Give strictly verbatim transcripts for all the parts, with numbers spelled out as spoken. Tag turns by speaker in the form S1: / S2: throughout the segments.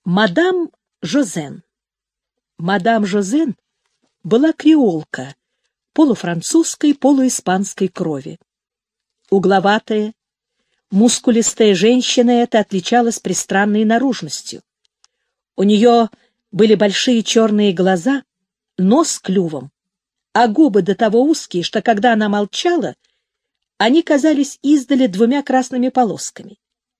S1: Мадам Жозен. Мадам Жозен была креолка полуфранцузской, полуиспанской крови. Угловатая, мускулистая женщина эта отличалась пристранной наружностью. У нее были большие черные глаза, нос с клювом, а губы до того узкие, что когда она молчала, они казались издали двумя красными полосками.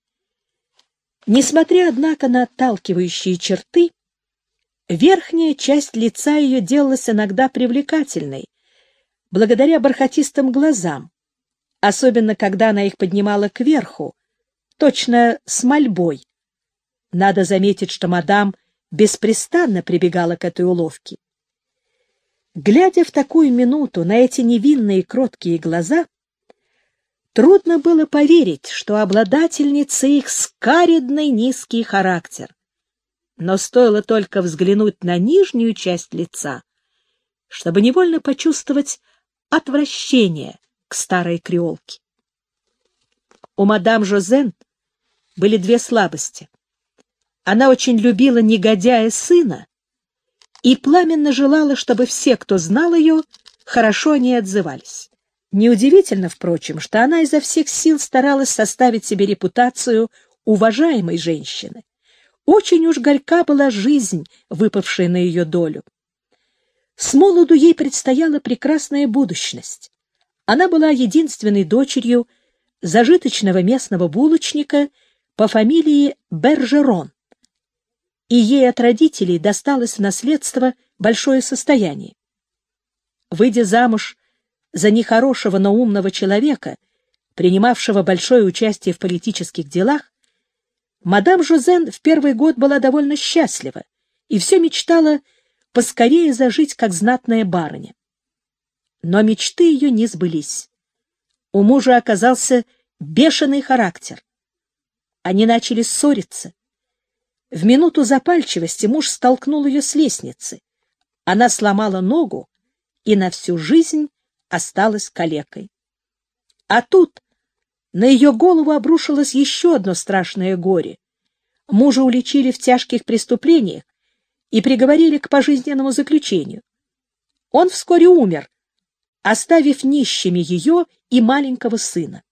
S1: Несмотря, однако, на отталкивающие черты, верхняя часть лица ее делалась иногда привлекательной, благодаря бархатистым глазам, особенно когда она их поднимала кверху, точно с мольбой. Надо заметить, что мадам беспрестанно прибегала к этой уловке. Глядя в такую минуту на эти невинные кроткие глаза, трудно было поверить, что обладательница их скаридный низкий характер. Но стоило только взглянуть на нижнюю часть лица, чтобы невольно почувствовать отвращение к старой креолке. У мадам Жозен были две слабости. Она очень любила негодяя сына и пламенно желала, чтобы все, кто знал ее, хорошо о ней отзывались. Неудивительно, впрочем, что она изо всех сил старалась составить себе репутацию уважаемой женщины. Очень уж горька была жизнь, выпавшая на ее долю. С молоду ей предстояла прекрасная будущность. Она была единственной дочерью зажиточного местного булочника по фамилии Бержерон, и ей от родителей досталось в наследство большое состояние. Выйдя замуж за нехорошего, но умного человека, принимавшего большое участие в политических делах, мадам Жозен в первый год была довольно счастлива и все мечтала поскорее зажить, как знатная барыня. Но мечты ее не сбылись. У мужа оказался бешеный характер. Они начали ссориться. В минуту запальчивости муж столкнул ее с лестницы. Она сломала ногу и на всю жизнь осталась калекой. А тут на ее голову обрушилось еще одно страшное горе. Мужа уличили в тяжких преступлениях и приговорили к пожизненному заключению. Он вскоре умер, оставив нищими ее и маленького сына.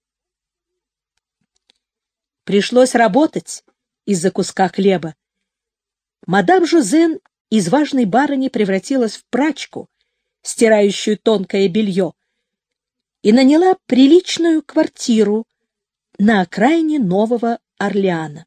S1: Пришлось работать из-за куска хлеба. Мадам Жозен из важной барыни превратилась в прачку, стирающую тонкое белье, и наняла приличную квартиру на окраине Нового Орлеана.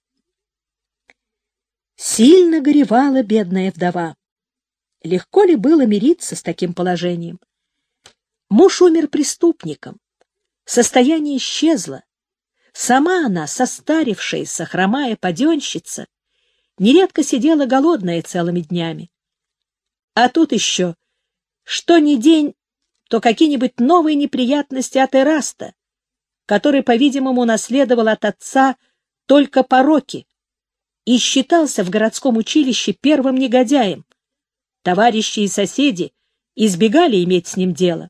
S1: Сильно горевала бедная вдова. Легко ли было мириться с таким положением? Муж умер преступником, состояние исчезло. Сама она, состарившаяся, хромая паденщица, нередко сидела голодная целыми днями. А тут еще, что ни день, то какие-нибудь новые неприятности от Эраста, который, по-видимому, наследовал от отца только пороки и считался в городском училище первым негодяем. Товарищи и соседи избегали иметь с ним дело.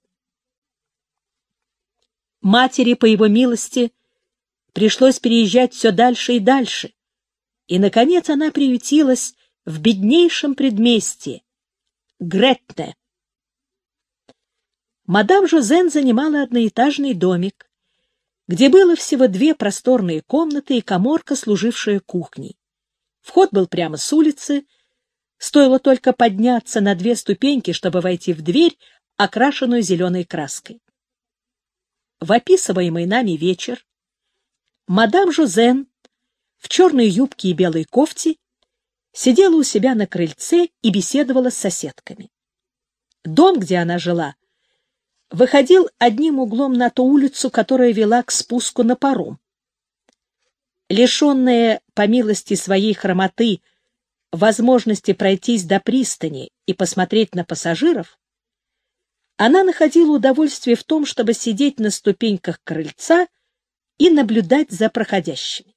S1: Матери, по его милости, пришлось переезжать все дальше и дальше, и, наконец, она приютилась в беднейшем предместье — Гретне. Мадам Жозен занимала одноэтажный домик, где было всего две просторные комнаты и каморка, служившая кухней. Вход был прямо с улицы, стоило только подняться на две ступеньки, чтобы войти в дверь, окрашенную зеленой краской. В описываемый нами вечер мадам Жозен в черной юбке и белой кофте сидела у себя на крыльце и беседовала с соседками. Дом, где она жила, выходил одним углом на ту улицу, которая вела к спуску на паром. Лишенная, по милости своей хромоты, возможности пройтись до пристани и посмотреть на пассажиров, она находила удовольствие в том, чтобы сидеть на ступеньках крыльца и наблюдать за проходящими.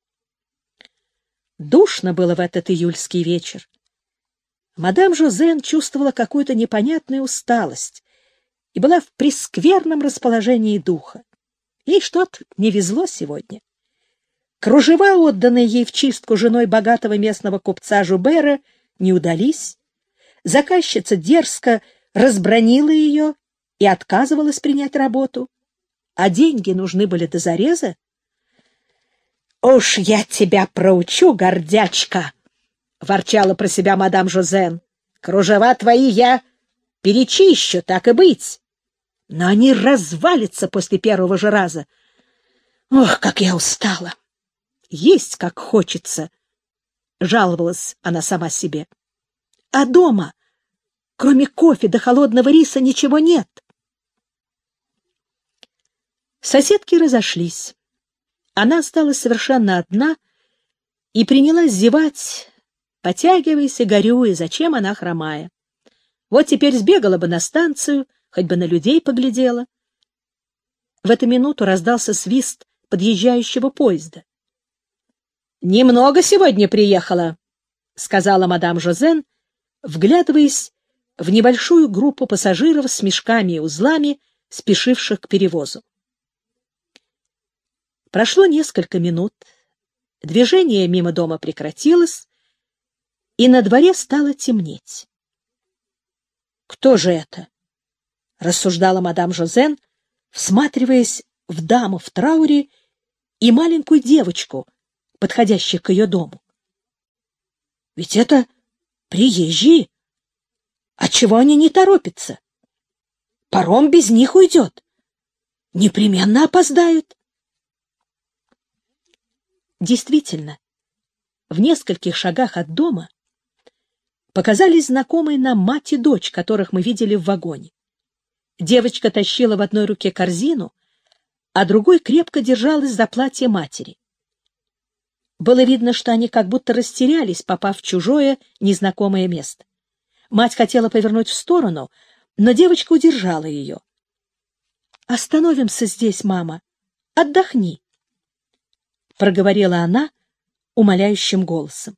S1: Душно было в этот июльский вечер. Мадам Жозен чувствовала какую-то непонятную усталость и была в прескверном расположении духа. Ей что-то не везло сегодня. Кружева, отданные ей в чистку женой богатого местного купца Жубера, не удались. Заказчица дерзко разбранила ее и отказывалась принять работу, а деньги нужны были до зареза. «Уж я тебя проучу, гордячка!» — ворчала про себя мадам Жозен. «Кружева твои я перечищу, так и быть, но они развалятся после первого же раза. Ох, как я устала! Есть как хочется!» — жаловалась она сама себе. «А дома, кроме кофе да холодного риса, ничего нет». Соседки разошлись. Она осталась совершенно одна и принялась зевать, потягиваясь и горюя, зачем она хромая. Вот теперь сбегала бы на станцию, хоть бы на людей поглядела. В эту минуту раздался свист подъезжающего поезда. «Немного сегодня приехала», — сказала мадам Жозен, вглядываясь в небольшую группу пассажиров с мешками и узлами, спешивших к перевозу. Прошло несколько минут, движение мимо дома прекратилось, и на дворе стало темнеть. «Кто же это?» — рассуждала мадам Жозен, всматриваясь в даму в трауре и маленькую девочку, подходящих к ее дому. «Ведь это приезжие. Отчего они не торопятся? Паром без них уйдет. Непременно опоздают». Действительно, в нескольких шагах от дома показались знакомые нам мать и дочь, которых мы видели в вагоне. Девочка тащила в одной руке корзину, а другой крепко держалась за платье матери. Было видно, что они как будто растерялись, попав в чужое, незнакомое место. Мать хотела повернуть в сторону, но девочка удержала ее. «Остановимся здесь, мама. Отдохни», — проговорила она умоляющим голосом.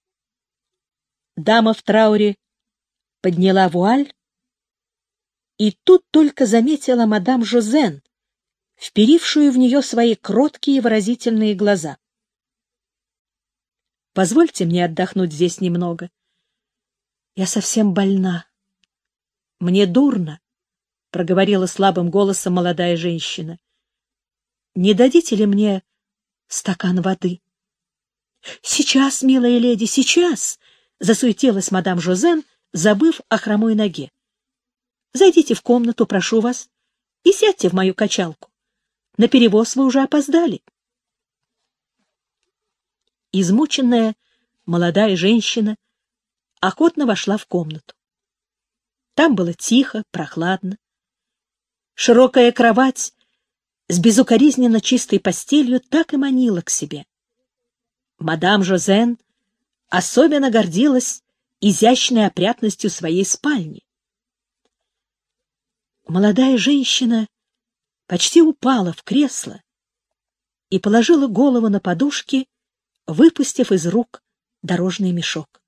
S1: Дама в трауре подняла вуаль, и тут только заметила мадам Жозен, вперившую в нее свои кроткие выразительные глаза. «Позвольте мне отдохнуть здесь немного. Я совсем больна. Мне дурно», — проговорила слабым голосом молодая женщина. «Не дадите ли мне стакан воды?» «Сейчас, милая леди, сейчас!» — засуетилась мадам Жозен, забыв о хромой ноге. «Зайдите в комнату, прошу вас, и сядьте в мою качалку. На перевоз вы уже опоздали». Измученная молодая женщина охотно вошла в комнату. Там было тихо, прохладно. Широкая кровать с безукоризненно чистой постелью так и манила к себе. Мадам Жозен особенно гордилась изящной опрятностью своей спальни. Молодая женщина почти упала в кресло и положила голову на подушки, выпустив из рук дорожный мешок.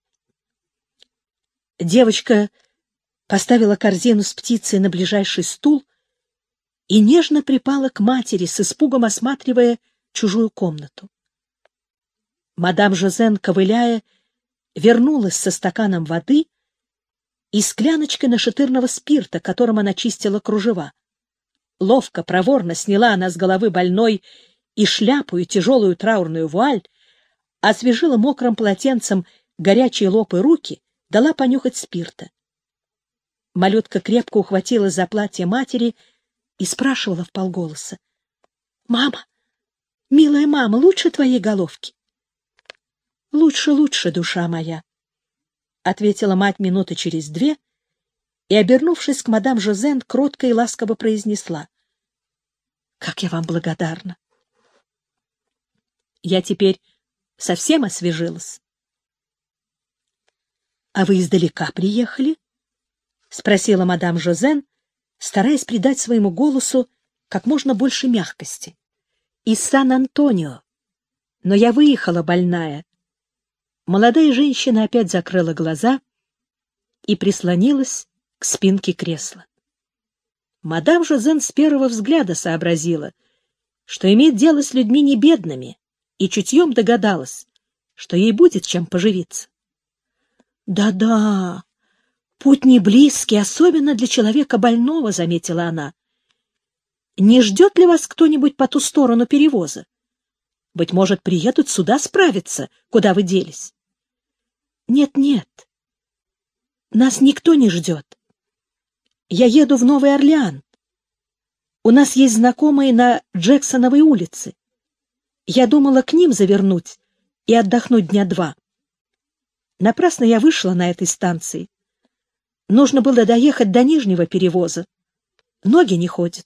S1: Девочка поставила корзину с птицей на ближайший стул и нежно припала к матери, с испугом осматривая чужую комнату. Мадам Жозен, ковыляя, вернулась со стаканом воды и скляночкой нашатырного спирта, которым она чистила кружева. Ловко, проворно сняла она с головы больной и шляпу, и тяжелую траурную вуаль, освежила мокрым полотенцем горячие лоб и руки, дала понюхать спирта. Малютка крепко ухватилась за платье матери и спрашивала вполголоса: «Мама, милая мама, лучше твоей головки?» «Лучше, лучше, душа моя», — ответила мать минуты через две и, обернувшись к мадам Жозен, кротко и ласково произнесла: «Как я вам благодарна! Я теперь совсем освежилась». «А вы издалека приехали?» — спросила мадам Жозен, стараясь придать своему голосу как можно больше мягкости. «Из Сан-Антонио. Но я выехала больная». Молодая женщина опять закрыла глаза и прислонилась к спинке кресла. Мадам Жозен с первого взгляда сообразила, что имеет дело с людьми не бедными, и чутьем догадалась, что ей будет чем поживиться. «Да-да, путь не близкий, особенно для человека больного», — заметила она. «Не ждет ли вас кто-нибудь по ту сторону перевоза? Быть может, приедут сюда справиться, куда вы делись?» «Нет-нет, нас никто не ждет. Я еду в Новый Орлеан. У нас есть знакомые на Джексоновой улице. Я думала к ним завернуть и отдохнуть дня два. Напрасно я вышла на этой станции. Нужно было доехать до Нижнего перевоза. Ноги не ходят».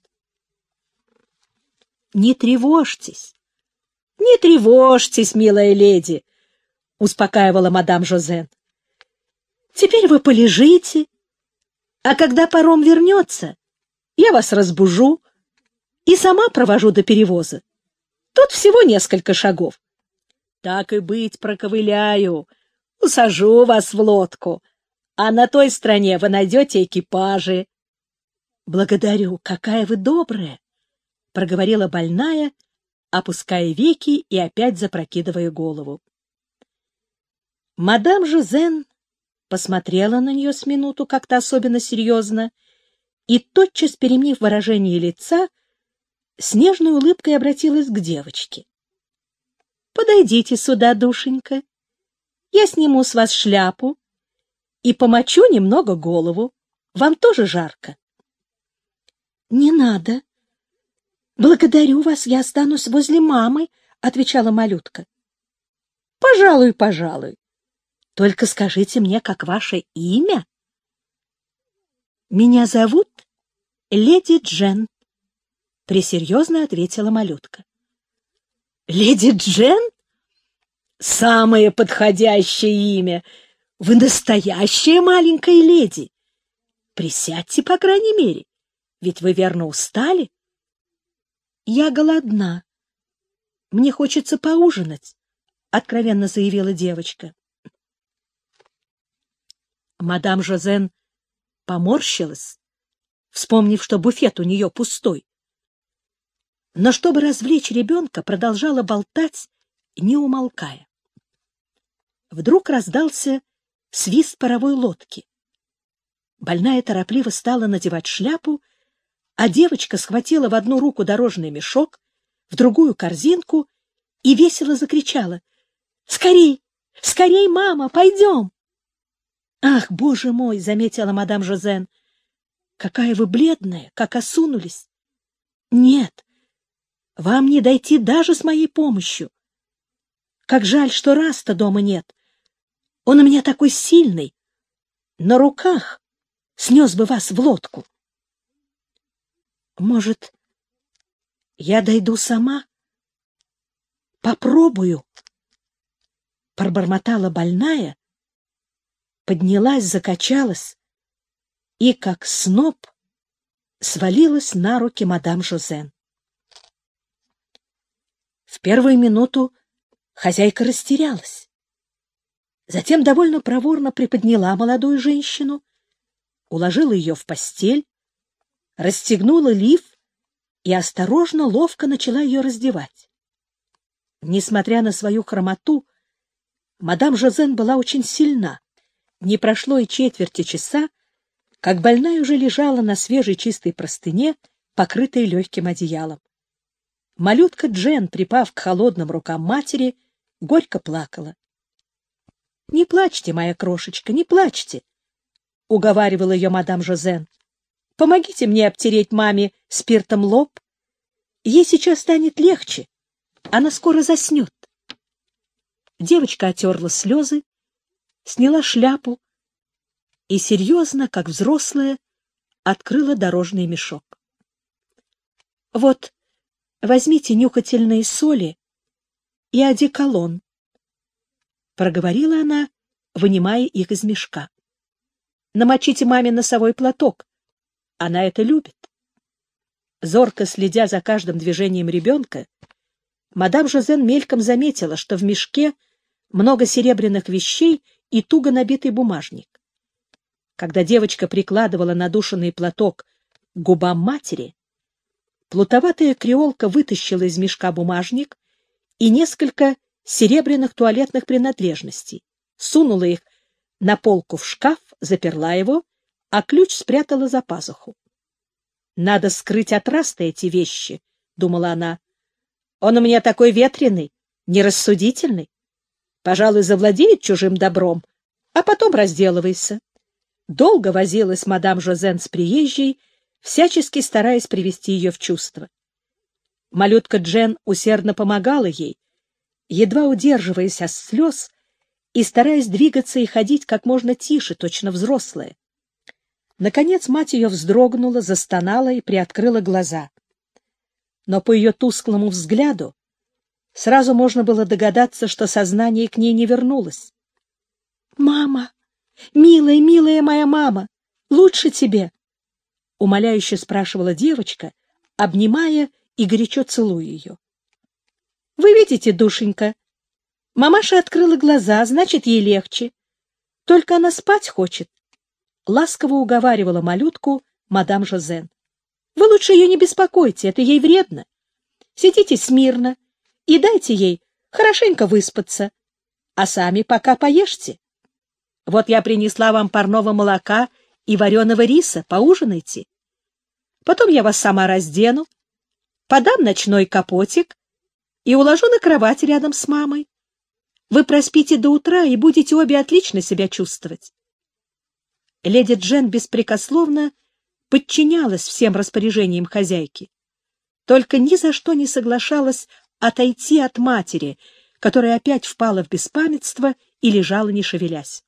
S1: «Не тревожьтесь, не тревожьтесь, милая леди», — успокаивала мадам Жозен. «Теперь вы полежите, а когда паром вернется, я вас разбужу и сама провожу до перевоза. Тут всего несколько шагов. Так и быть, проковыляю, усажу вас в лодку, а на той стороне вы найдете экипажи». «Благодарю, какая вы добрая», — проговорила больная, опуская веки и опять запрокидывая голову. Мадам Жозен посмотрела на нее с минуту как-то особенно серьезно и, тотчас переменив выражение лица, с нежной улыбкой обратилась к девочке. «Подойдите сюда, душенька. Я сниму с вас шляпу и помочу немного голову. Вам тоже жарко?» «Не надо. Благодарю вас, я останусь возле мамы», — отвечала малютка. «Пожалуй, пожалуй. Только скажите мне, как ваше имя?» «Меня зовут леди Джен», — пресерьезно ответила малютка. «Леди Джен? Самое подходящее имя. Вы настоящая маленькая леди. Присядьте, по крайней мере, ведь вы верно устали». «Я голодна. Мне хочется поужинать», — откровенно заявила девочка. Мадам Жозен поморщилась, вспомнив, что буфет у нее пустой. Но чтобы развлечь ребенка, продолжала болтать, не умолкая. Вдруг раздался свист паровой лодки. Больная торопливо стала надевать шляпу, а девочка схватила в одну руку дорожный мешок, в другую — корзинку и весело закричала: «Скорей! Скорей, мама! Пойдем!» «Ах, боже мой!» — заметила мадам Жозен. «Какая вы бледная, как осунулись! Нет, вам не дойти даже с моей помощью. Как жаль, что Раста дома нет. Он у меня такой сильный. На руках снес бы вас в лодку». «Может, я дойду сама? Попробую», — пробормотала больная, поднялась, закачалась и, как сноп, свалилась на руки мадам Жозен. В первую минуту хозяйка растерялась. Затем довольно проворно приподняла молодую женщину, уложила ее в постель, расстегнула лиф и осторожно, ловко начала ее раздевать. Несмотря на свою хромоту, мадам Жозен была очень сильна. Не прошло и четверти часа, как больная уже лежала на свежей чистой простыне, покрытой легким одеялом. Малютка Джен, припав к холодным рукам матери, горько плакала. — Не плачьте, моя крошечка, не плачьте, — уговаривала ее мадам Жозен. — Помогите мне обтереть маме спиртом лоб. Ей сейчас станет легче, она скоро заснет. Девочка отерла слезы, сняла шляпу и серьезно, как взрослая, открыла дорожный мешок. — Вот, возьмите нюхательные соли и одеколон, — проговорила она, вынимая их из мешка. — Намочите маме носовой платок, она это любит. Зорко следя за каждым движением ребенка, мадам Жозен мельком заметила, что в мешке много серебряных вещей и туго набитый бумажник. Когда девочка прикладывала надушенный платок к губам матери, плутоватая креолка вытащила из мешка бумажник и несколько серебряных туалетных принадлежностей, сунула их на полку в шкаф, заперла его, а ключ спрятала за пазуху. «Надо скрыть от Раста эти вещи», — думала она. «Он у меня такой ветреный, нерассудительный. Пожалуй, завладеет чужим добром, а потом разделывайся». Долго возилась мадам Жозен с приезжей, всячески стараясь привести ее в чувство. Малютка Джен усердно помогала ей, едва удерживаясь от слез и стараясь двигаться и ходить как можно тише, точно взрослая. Наконец мать ее вздрогнула, застонала и приоткрыла глаза. Но по ее тусклому взгляду сразу можно было догадаться, что сознание к ней не вернулось. «Мама! Милая, милая моя мама! Лучше тебе!» — умоляюще спрашивала девочка, обнимая и горячо целуя ее. «Вы видите, душенька, мамаша открыла глаза, значит, ей легче. Только она спать хочет», — ласково уговаривала малютку мадам Жозен. «Вы лучше ее не беспокойте, это ей вредно. Сидите смирно и дайте ей хорошенько выспаться, а сами пока поешьте. Вот я принесла вам парного молока и вареного риса, поужинайте. Потом я вас сама раздену, подам ночной капотик и уложу на кровать рядом с мамой. Вы проспите до утра и будете обе отлично себя чувствовать». Леди Джен беспрекословно подчинялась всем распоряжениям хозяйки, только ни за что не соглашалась отойти от матери, которая опять впала в беспамятство и лежала, не шевелясь.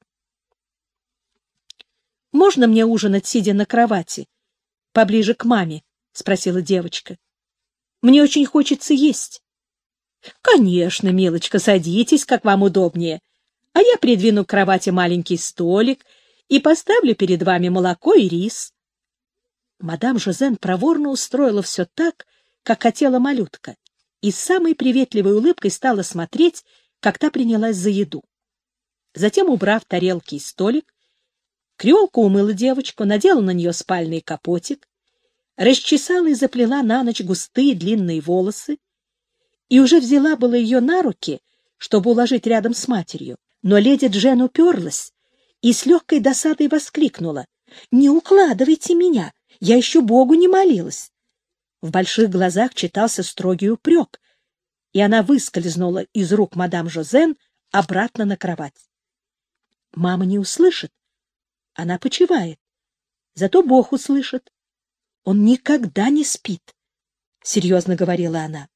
S1: «Можно мне ужинать, сидя на кровати, поближе к маме?» — спросила девочка. «Мне очень хочется есть». «Конечно, милочка, садитесь, как вам удобнее, а я придвину к кровати маленький столик и поставлю перед вами молоко и рис». Мадам Жозен проворно устроила все так, как хотела малютка, и с самой приветливой улыбкой стала смотреть, как та принялась за еду. Затем, убрав тарелки и столик, креолка умыла девочку, надела на нее спальный капотик, расчесала и заплела на ночь густые длинные волосы и уже взяла было ее на руки, чтобы уложить рядом с матерью, но леди Джен уперлась и с легкой досадой воскликнула: «Не укладывайте меня, я еще Богу не молилась». В больших глазах читался строгий упрек, и она выскользнула из рук мадам Жозен обратно на кровать. «Мама не услышит, она почивает, зато Бог услышит. Он никогда не спит», — серьезно говорила она.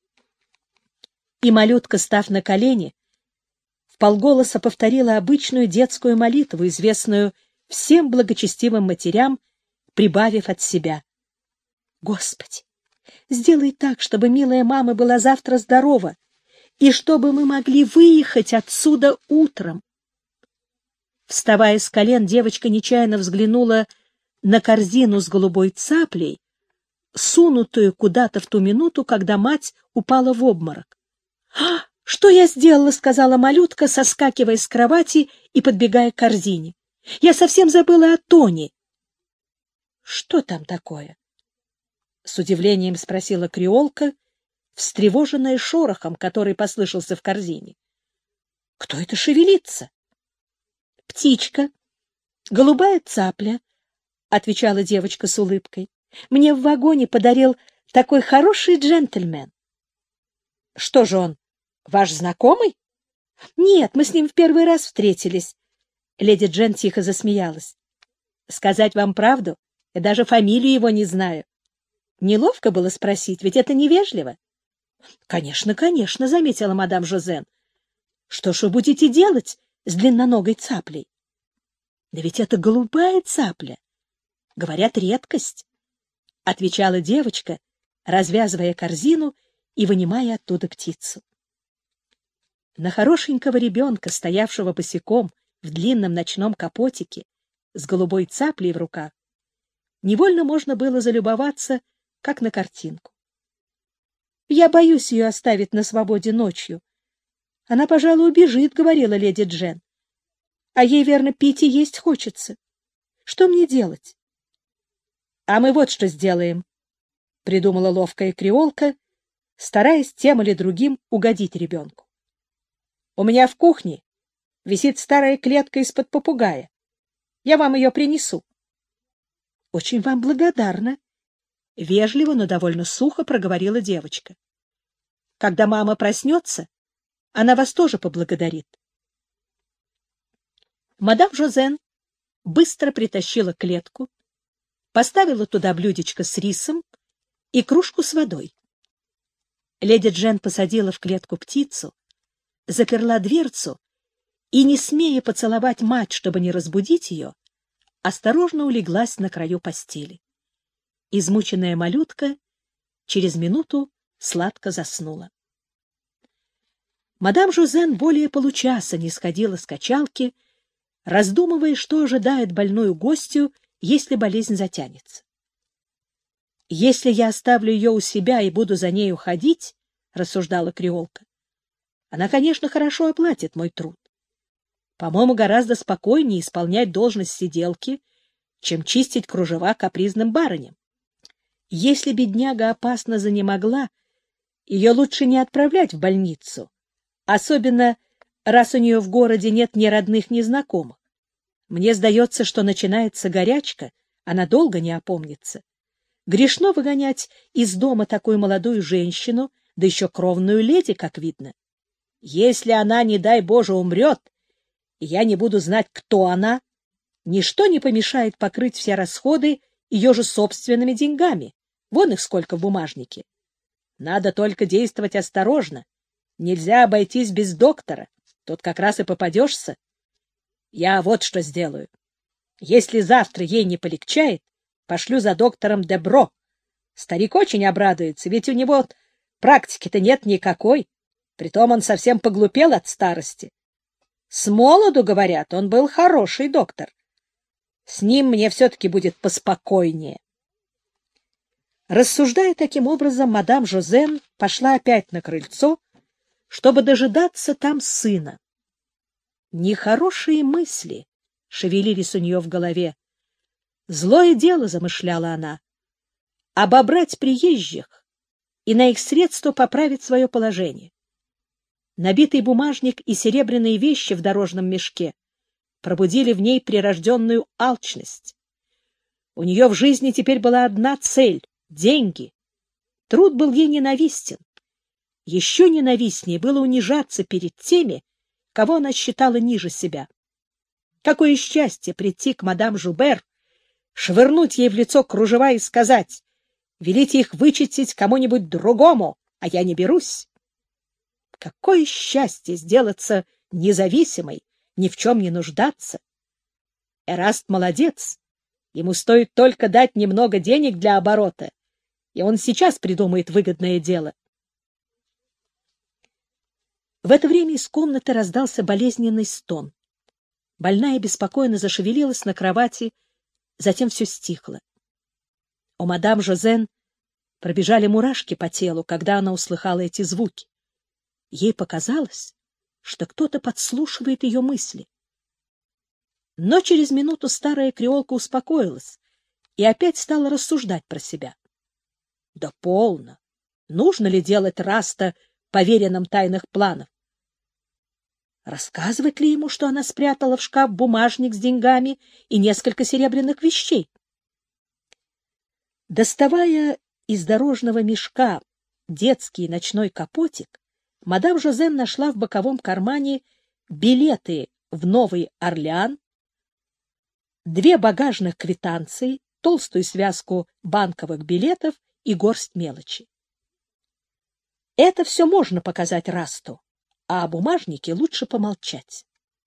S1: И малютка, став на колени, вполголоса повторила обычную детскую молитву, известную всем благочестивым матерям, прибавив от себя: «Господи, сделай так, чтобы милая мама была завтра здорова, и чтобы мы могли выехать отсюда утром». Вставая с колен, девочка нечаянно взглянула на корзину с голубой цаплей, сунутую куда-то в ту минуту, когда мать упала в обморок. «А, что я сделала?» — сказала малютка, соскакивая с кровати и подбегая к корзине. «Я совсем забыла о Тони». «Что там такое?» — с удивлением спросила креолка, встревоженная шорохом, который послышался в корзине. «Кто это шевелится?» «Птичка, голубая цапля», — отвечала девочка с улыбкой. «Мне в вагоне подарил такой хороший джентльмен». «Что же он, ваш знакомый?» «Нет, мы с ним в первый раз встретились». Леди Джен тихо засмеялась. «Сказать вам правду, я даже фамилию его не знаю. Неловко было спросить, ведь это невежливо». «Конечно, конечно», — заметила мадам Жозен. «Что ж вы будете делать с длинноногой цаплей?» «Да ведь это голубая цапля. Говорят, редкость», — отвечала девочка, развязывая корзину и вынимая оттуда птицу. На хорошенького ребенка, стоявшего босиком в длинном ночном капотике с голубой цаплей в руках, невольно можно было залюбоваться, как на картинку. «Я боюсь ее оставить на свободе ночью. Она, пожалуй, убежит», — говорила леди Джен. «А ей, верно, пить и есть хочется. Что мне делать?» «А мы вот что сделаем», — придумала ловкая креолка, стараясь тем или другим угодить ребенку. «У меня в кухне висит старая клетка из-под попугая. Я вам ее принесу». «Очень вам благодарна», — вежливо, но довольно сухо проговорила девочка. «Когда мама проснется, она вас тоже поблагодарит». Мадам Жозен быстро притащила клетку, поставила туда блюдечко с рисом и кружку с водой. Леди Джен посадила в клетку птицу, заперла дверцу и, не смея поцеловать мать, чтобы не разбудить ее, осторожно улеглась на краю постели. Измученная малютка через минуту сладко заснула. Мадам Жозен более получаса не сходила с качалки, раздумывая, что ожидает больную гостью, если болезнь затянется. «Если я оставлю ее у себя и буду за нею ходить, — рассуждала креолка, — она, конечно, хорошо оплатит мой труд. По-моему, гораздо спокойнее исполнять должность сиделки, чем чистить кружева капризным барыням. Если бедняга опасно занемогла, ее лучше не отправлять в больницу, особенно раз у нее в городе нет ни родных, ни знакомых. Мне сдается, что начинается горячка, она долго не опомнится. Грешно выгонять из дома такую молодую женщину, да еще кровную леди, как видно. Если она, не дай Боже, умрет, и я не буду знать, кто она, ничто не помешает покрыть все расходы ее же собственными деньгами. Вон их сколько в бумажнике. Надо только действовать осторожно. Нельзя обойтись без доктора. Тут как раз и попадешься. Я вот что сделаю. Если завтра ей не полегчает, пошлю за доктором Дебро. Старик очень обрадуется, ведь у него практики-то нет никакой. Притом он совсем поглупел от старости. С молоду, говорят, он был хороший доктор. С ним мне все-таки будет поспокойнее. Рассуждая таким образом, мадам Жозен пошла опять на крыльцо, чтобы дожидаться там сына. Нехорошие мысли шевелились у нее в голове. Злое дело замышляла она — обобрать приезжих и на их средства поправить свое положение. Набитый бумажник и серебряные вещи в дорожном мешке пробудили в ней прирожденную алчность. У нее в жизни теперь была одна цель — деньги. Труд был ей ненавистен. Еще ненавистнее было унижаться перед теми, кого она считала ниже себя. Какое счастье прийти к мадам Жубер, швырнуть ей в лицо кружева и сказать: «Велите их вычистить кому-нибудь другому, а я не берусь». Какое счастье сделаться независимой, ни в чем не нуждаться. Эраст молодец. Ему стоит только дать немного денег для оборота, и он сейчас придумает выгодное дело. В это время из комнаты раздался болезненный стон. Больная беспокойно зашевелилась на кровати, затем все стихло. У мадам Жозен пробежали мурашки по телу, когда она услыхала эти звуки. Ей показалось, что кто-то подслушивает ее мысли. Но через минуту старая креолка успокоилась и опять стала рассуждать про себя. Да полно! Нужно ли делать Раста поверенным тайных планов? Рассказывать ли ему, что она спрятала в шкаф бумажник с деньгами и несколько серебряных вещей? Доставая из дорожного мешка детский ночной капотик, мадам Жозен нашла в боковом кармане билеты в Новый Орлеан, две багажных квитанции, толстую связку банковых билетов и горсть мелочи. Это все можно показать Расту, а о бумажнике лучше помолчать.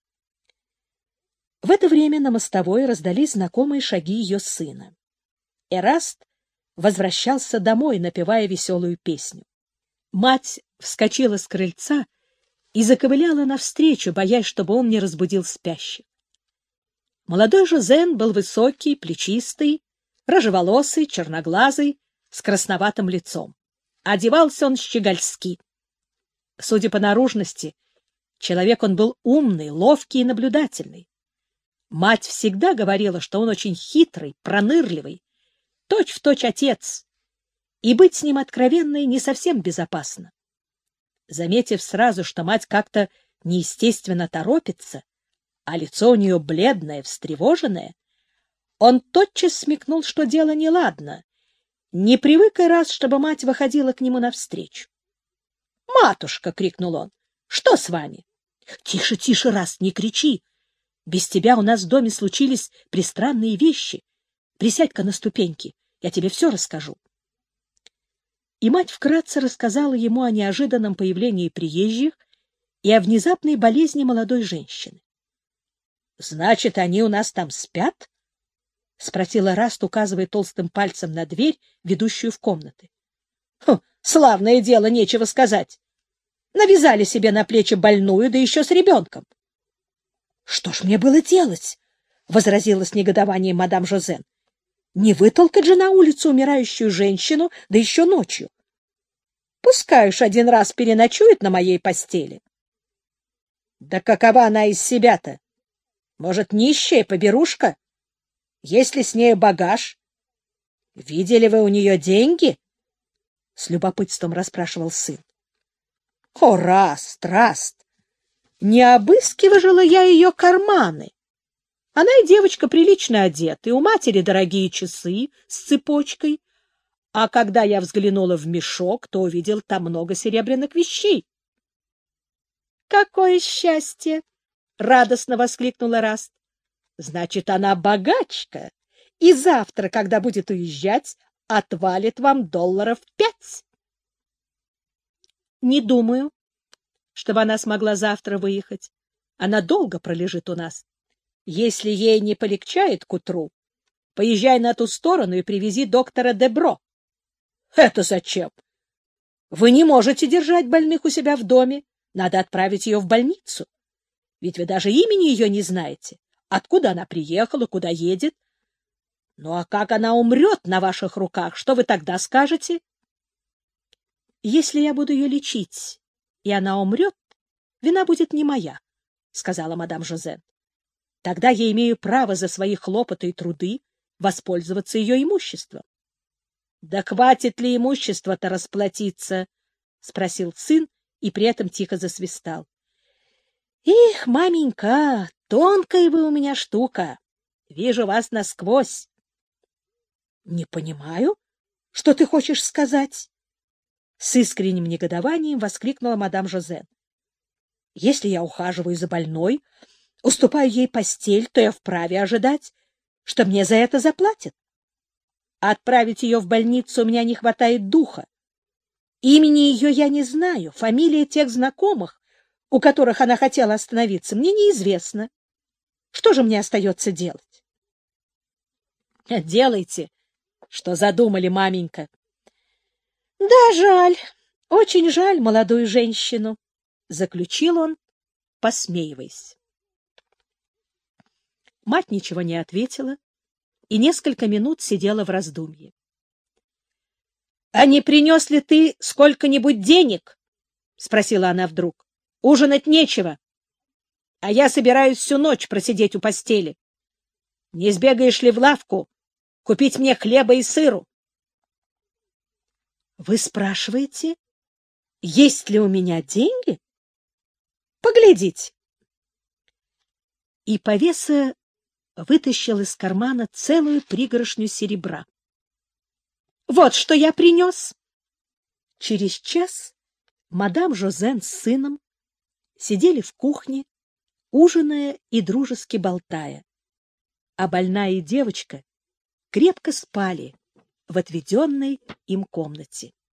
S1: В это время на мостовой раздались знакомые шаги ее сына. Эраст возвращался домой, напевая веселую песню. Мать вскочила с крыльца и заковыляла навстречу, боясь, чтобы он не разбудил спящих. Молодой Жозен был высокий, плечистый, рыжеволосый, черноглазый, с красноватым лицом. Одевался он щегольски. Судя по наружности, человек он был умный, ловкий и наблюдательный. Мать всегда говорила, что он очень хитрый, пронырливый, точь-в-точь отец, и быть с ним откровенной не совсем безопасно. Заметив сразу, что мать как-то неестественно торопится, а лицо у нее бледное, встревоженное, он тотчас смекнул, что дело неладно. Не привык и раз, чтобы мать выходила к нему навстречу. — Матушка! — крикнул он. — Что с вами? — Тише, тише, раз, не кричи. Без тебя у нас в доме случились пристранные вещи. Присядь-ка на ступеньки, я тебе все расскажу. И мать вкратце рассказала ему о неожиданном появлении приезжих и о внезапной болезни молодой женщины. — Значит, они у нас там спят? — спросила Раст, указывая толстым пальцем на дверь, ведущую в комнаты. Хм, — Славное дело, нечего сказать. Навязали себе на плечи больную, да еще с ребенком. — Что ж мне было делать? — возразила с негодованием мадам Жозен. — Не вытолкать же на улицу умирающую женщину, да еще ночью. Пускай уж один раз переночует на моей постели. — Да какова она из себя-то? Может, нищая поберушка? Есть ли с нею багаж? Видели вы у нее деньги? — с любопытством расспрашивал сын. — О, Раст, Раст! Не обыскивала я ее карманы. Она и девочка прилично одеты, у матери дорогие часы с цепочкой, а когда я взглянула в мешок, то увидел там много серебряных вещей. — Какое счастье! — радостно воскликнула Раст. — Значит, она богачка, и завтра, когда будет уезжать, отвалит вам долларов пять. — Не думаю, чтобы она смогла завтра выехать. Она долго пролежит у нас. Если ей не полегчает к утру, поезжай на ту сторону и привези доктора Дебро. — Это зачем? Вы не можете держать больных у себя в доме. Надо отправить ее в больницу. Ведь вы даже имени ее не знаете. Откуда она приехала, куда едет? Ну а как она умрет на ваших руках, что вы тогда скажете? — Если я буду ее лечить, и она умрет, вина будет не моя, — сказала мадам Жозен. — Тогда я имею право за свои хлопоты и труды воспользоваться ее имуществом. — Да хватит ли имущества-то расплатиться? — спросил сын и при этом тихо засвистал. — Эх, маменька, тонкая вы у меня штука. Вижу вас насквозь. — Не понимаю, что ты хочешь сказать? С искренним негодованием воскликнула мадам Жозен. — Если я ухаживаю за больной, уступаю ей постель, то я вправе ожидать, что мне за это заплатят. Отправить ее в больницу у меня не хватает духа. Имени ее я не знаю, фамилия тех знакомых, у которых она хотела остановиться, мне неизвестна. Что же мне остается делать? — Делайте, что задумали, маменька. — Да, жаль, очень жаль молодую женщину, — заключил он, посмеиваясь. Мать ничего не ответила и несколько минут сидела в раздумье. — А не принес ли ты сколько-нибудь денег? — спросила она вдруг. — Ужинать нечего, а я собираюсь всю ночь просидеть у постели. Не сбегаешь ли в лавку купить мне хлеба и сыру? — Вы спрашиваете, есть ли у меня деньги? Поглядите. И повеса вытащил из кармана целую пригоршню серебра. — Вот что я принес. Через час мадам Жозен с сыном сидели в кухне, ужиная и дружески болтая, а больная и девочка крепко спали в отведенной им комнате.